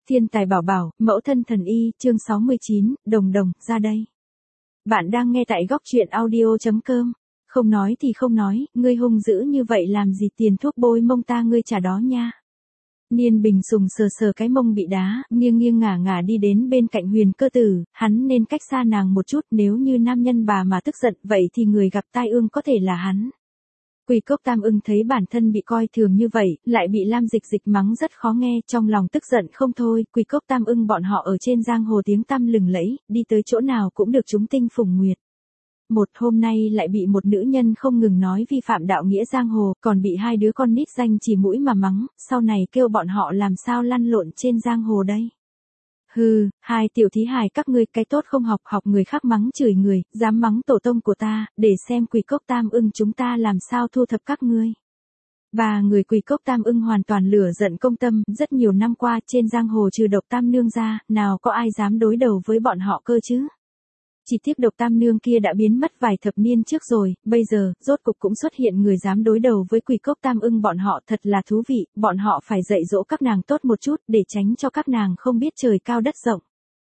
Thiên tài bảo bảo, mẫu thân thần y, chương 69, đồng đồng, ra đây. Bạn đang nghe tại góc truyện audio.com. Không nói thì không nói, ngươi hung dữ như vậy làm gì, tiền thuốc bôi mông ta ngươi trả đó nha. Niên Bình Sùng sờ sờ cái mông bị đá, nghiêng nghiêng ngả ngả đi đến bên cạnh Huyền Cơ Tử, hắn nên cách xa nàng một chút, nếu như nam nhân bà mà tức giận vậy thì người gặp tai ương có thể là hắn. Quỳ Cốc Tam Ưng thấy bản thân bị coi thường như vậy, lại bị Lam Dịch Dịch mắng rất khó nghe, trong lòng tức giận không thôi. Quỳ Cốc Tam Ưng bọn họ ở trên giang hồ tiếng tăm lừng lẫy, đi tới chỗ nào cũng được chúng tinh phùng nguyệt. Một hôm nay lại bị một nữ nhân không ngừng nói vi phạm đạo nghĩa giang hồ, còn bị hai đứa con nít danh chỉ mũi mà mắng, sau này kêu bọn họ làm sao lăn lộn trên giang hồ đây. Hừ, hai tiểu thí hài các ngươi cái tốt không học, học người khác mắng chửi người, dám mắng tổ tông của ta, để xem Quỳ Cốc Tam Ưng chúng ta làm sao thu thập các ngươi. Ba người Quỳ Cốc Tam Ưng hoàn toàn lửa giận công tâm, rất nhiều năm qua trên giang hồ trừ Độc Tam Nương ra, nào có ai dám đối đầu với bọn họ cơ chứ. Chỉ tiếc Độc Tam Nương kia đã biến mất vài thập niên trước rồi, bây giờ, rốt cục cũng xuất hiện người dám đối đầu với Quỳ Cốc Tam Ưng bọn họ, thật là thú vị, bọn họ phải dạy dỗ các nàng tốt một chút, để tránh cho các nàng không biết trời cao đất rộng.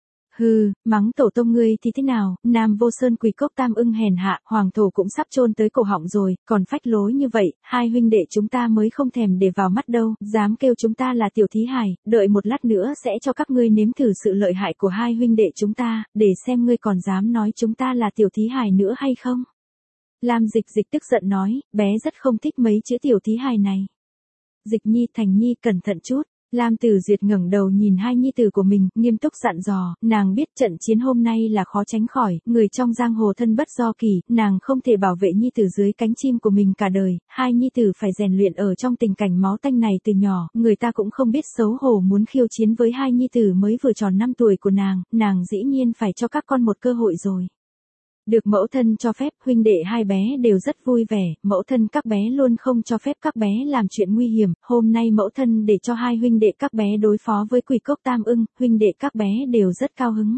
Hừ, mắng tổ tông ngươi thì thế nào, Nam Vô Sơn Quỳ Cốc Tam Ưng hèn hạ, hoàng thổ cũng sắp chôn tới cổ họng rồi, còn phách lối như vậy, hai huynh đệ chúng ta mới không thèm để vào mắt đâu, dám kêu chúng ta là tiểu thí hài, đợi một lát nữa sẽ cho các ngươi nếm thử sự lợi hại của hai huynh đệ chúng ta, để xem ngươi còn dám nói chúng ta là tiểu thí hài nữa hay không. Lam Dịch Dịch tức giận nói, bé rất không thích mấy chữ tiểu thí hài này. Dịch Nhi, Thành Nhi cẩn thận chút. Lam Tử Duyệt ngẩng đầu nhìn hai nhi tử của mình, nghiêm túc dặn dò, nàng biết trận chiến hôm nay là khó tránh khỏi, người trong giang hồ thân bất do kỳ, nàng không thể bảo vệ nhi tử dưới cánh chim của mình cả đời, hai nhi tử phải rèn luyện ở trong tình cảnh máu tanh này từ nhỏ, người ta cũng không biết xấu hổ muốn khiêu chiến với hai nhi tử mới vừa tròn 5 tuổi của nàng dĩ nhiên phải cho các con một cơ hội rồi. Được mẫu thân cho phép, huynh đệ hai bé đều rất vui vẻ, mẫu thân các bé luôn không cho phép các bé làm chuyện nguy hiểm, hôm nay mẫu thân để cho hai huynh đệ các bé đối phó với Quỳ Cốc Tam Ưng, huynh đệ các bé đều rất cao hứng.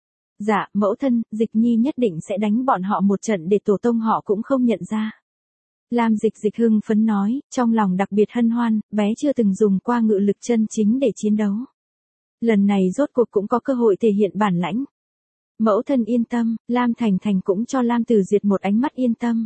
Dạ, mẫu thân, Dịch Nhi nhất định sẽ đánh bọn họ một trận để tổ tông họ cũng không nhận ra. Lam Dịch Dịch hưng phấn nói, trong lòng đặc biệt hân hoan, bé chưa từng dùng qua ngự lực chân chính để chiến đấu. Lần này rốt cuộc cũng có cơ hội thể hiện bản lãnh. Mẫu thân yên tâm, Lam Thành Thành cũng cho Lam Tử Duyệt một ánh mắt yên tâm.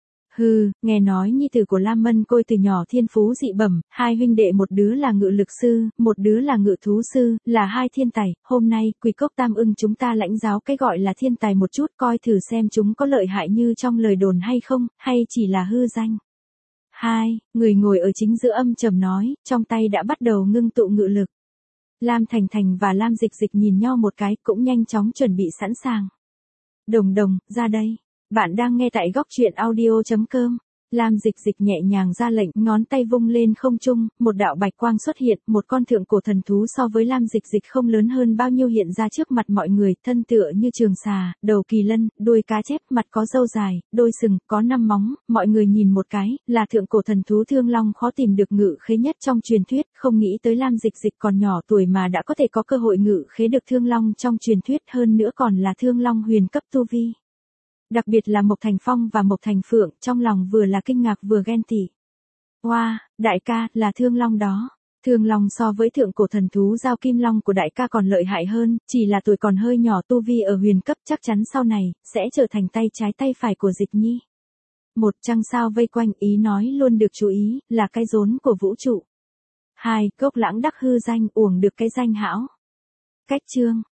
Hừ, nghe nói nhi tử của Lam Mân Côi từ nhỏ thiên phú dị bẩm, hai huynh đệ một đứa là ngự lực sư, một đứa là ngự thú sư, là hai thiên tài, hôm nay, Quỳ Cốc Tam Ưng chúng ta lãnh giáo cái gọi là thiên tài một chút, coi thử xem chúng có lợi hại như trong lời đồn hay không, hay chỉ là hư danh. Hai, người ngồi ở chính giữa âm trầm nói, trong tay đã bắt đầu ngưng tụ ngự lực. Lam Thành Thành và Lam Dịch Dịch nhìn nhau một cái, cũng nhanh chóng chuẩn bị sẵn sàng. Đồng đồng, ra đây. Bạn đang nghe tại góc truyện audio.com. Lam Dịch Dịch nhẹ nhàng ra lệnh, ngón tay vung lên không trung, một đạo bạch quang xuất hiện, một con thượng cổ thần thú so với Lam Dịch Dịch không lớn hơn bao nhiêu hiện ra trước mặt mọi người, thân tựa như trường xà, đầu kỳ lân, đuôi cá chép, mặt có râu dài, đôi sừng, có 5 móng, mọi người nhìn một cái, là thượng cổ thần thú Thương Long khó tìm được ngự khế nhất trong truyền thuyết, không nghĩ tới Lam Dịch Dịch còn nhỏ tuổi mà đã có thể có cơ hội ngự khế được Thương Long trong truyền thuyết, hơn nữa còn là Thương Long huyền cấp tu vi. Đặc biệt là Mộc Thành Phong và Mộc Thành Phượng, trong lòng vừa là kinh ngạc vừa ghen tị. Wow, đại ca, là Thương Long đó. Thương Long so với thượng cổ thần thú Giao Kim Long của đại ca còn lợi hại hơn, chỉ là tuổi còn hơi nhỏ tu vi ở huyền cấp, chắc chắn sau này, sẽ trở thành tay trái tay phải của Dịch Nhi. Một trăng sao vây quanh, ý nói luôn được chú ý, là cái rốn của vũ trụ. Hai, Cốc Lãng đắc hư danh, uổng được cái danh hão. Cách chương.